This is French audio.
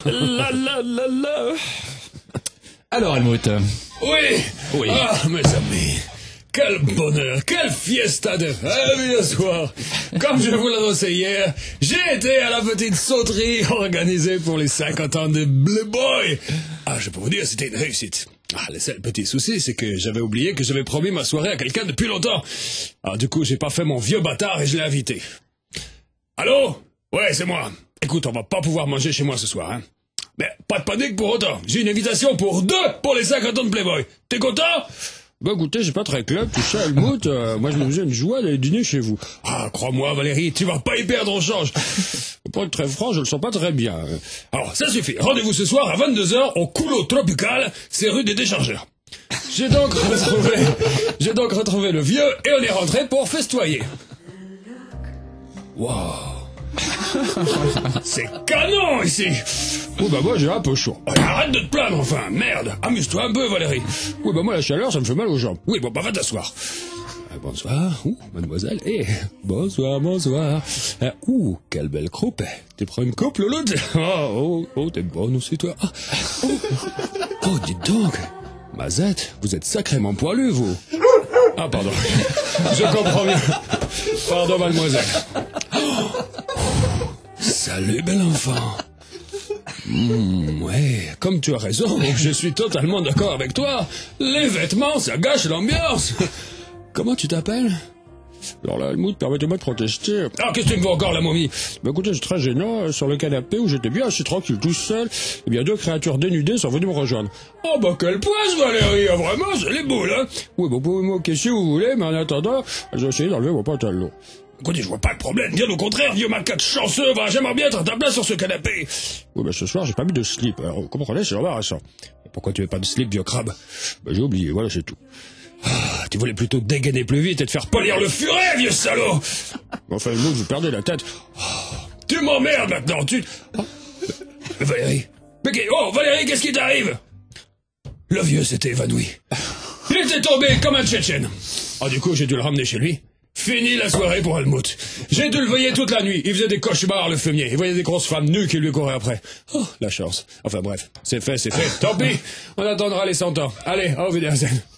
La. Alors, Helmut. Oui. Ah, mes amis. Quel bonheur, quelle fiesta de rêve ce soir. Comme je vous l'annonçais hier, j'ai été à la petite sauterie organisée pour les 50 ans de Blue Boy. Ah, je peux vous dire, c'était une réussite. Ah, le seul petit souci, c'est que j'avais oublié que j'avais promis ma soirée à quelqu'un depuis longtemps. Ah, du coup, j'ai pas fait mon vieux bâtard et je l'ai invité. Allô? Ouais, c'est moi. Écoute, on va pas pouvoir manger chez moi ce soir, hein. Mais pas de panique pour autant. J'ai une invitation pour 2 pour les 50 ans de Playboy. T'es content? Bah écoutez, j'ai pas très club, tu sais, Helmut, moi je me faisais une joie d'aller dîner chez vous. Ah, crois-moi Valérie, tu vas pas y perdre au change. Pour être très franc, je le sens pas très bien. Alors, ça suffit. Rendez-vous ce soir à 22h au Coulo Tropical, c'est rue des Déchargeurs. J'ai donc retrouvé le vieux et on est rentré pour festoyer. Waouh. C'est canon ici. Oui, bah moi j'ai un peu chaud. Oh, arrête de te plaindre enfin, merde. Amuse-toi un peu Valérie. Oui, bah moi la chaleur, ça me fait mal aux jambes. Oui, bon, bah va t'asseoir. Bonsoir, mademoiselle, bonsoir. Quelle belle croupe. Tu prends une coupe, Louloute? T'es bonne aussi, toi. Dites donc, Mazette, vous êtes sacrément poilu, vous. Ah, pardon. Je comprends bien. Pardon, mademoiselle. Salut, bel enfant. Ouais, comme tu as raison, je suis totalement d'accord avec toi. Les vêtements, ça gâche l'ambiance. Comment tu t'appelles? Alors là, Helmut, permettez-moi de protester. Ah, qu'est-ce que tu me veux encore, la momie? Bah écoutez, c'est très gênant, sur le canapé où j'étais bien assis tranquille tout seul, eh bien 2 créatures dénudées sont venues me rejoindre. Oh bah quelle poisse, Valérie, vraiment, c'est les boules, hein. Oui, bon, vous pouvez me moquer si vous voulez, mais en attendant, j'ai essayé d'enlever mon pantalon. Écoutez, je vois pas de problème, bien au contraire, vieux macaque chanceux, bah, j'aimerais bien être à ta place sur ce canapé. Oui, bah ce soir, j'ai pas mis de slip, alors vous comprenez, c'est embarrassant. Pourquoi tu mets pas de slip, vieux crabe? Bah j'ai oublié, voilà, c'est tout. Ah, tu voulais plutôt dégainer plus vite et te faire polir le furet, vieux salaud. Enfin, Helmut, vous perdez la tête. Tu m'emmerdes maintenant, Valérie. Valérie, qu'est-ce qui t'arrive? Le vieux s'était évanoui. Il était tombé comme un Tchétchène. Ah, du coup, j'ai dû le ramener chez lui. Fini la soirée pour Helmut. J'ai dû le veiller toute la nuit. Il faisait des cauchemars, le fumier. Il voyait des grosses femmes nues qui lui couraient après. Oh, la chance. Enfin bref, c'est fait. Tant pis. On attendra les 100 ans. Allez, au Wiedersehen.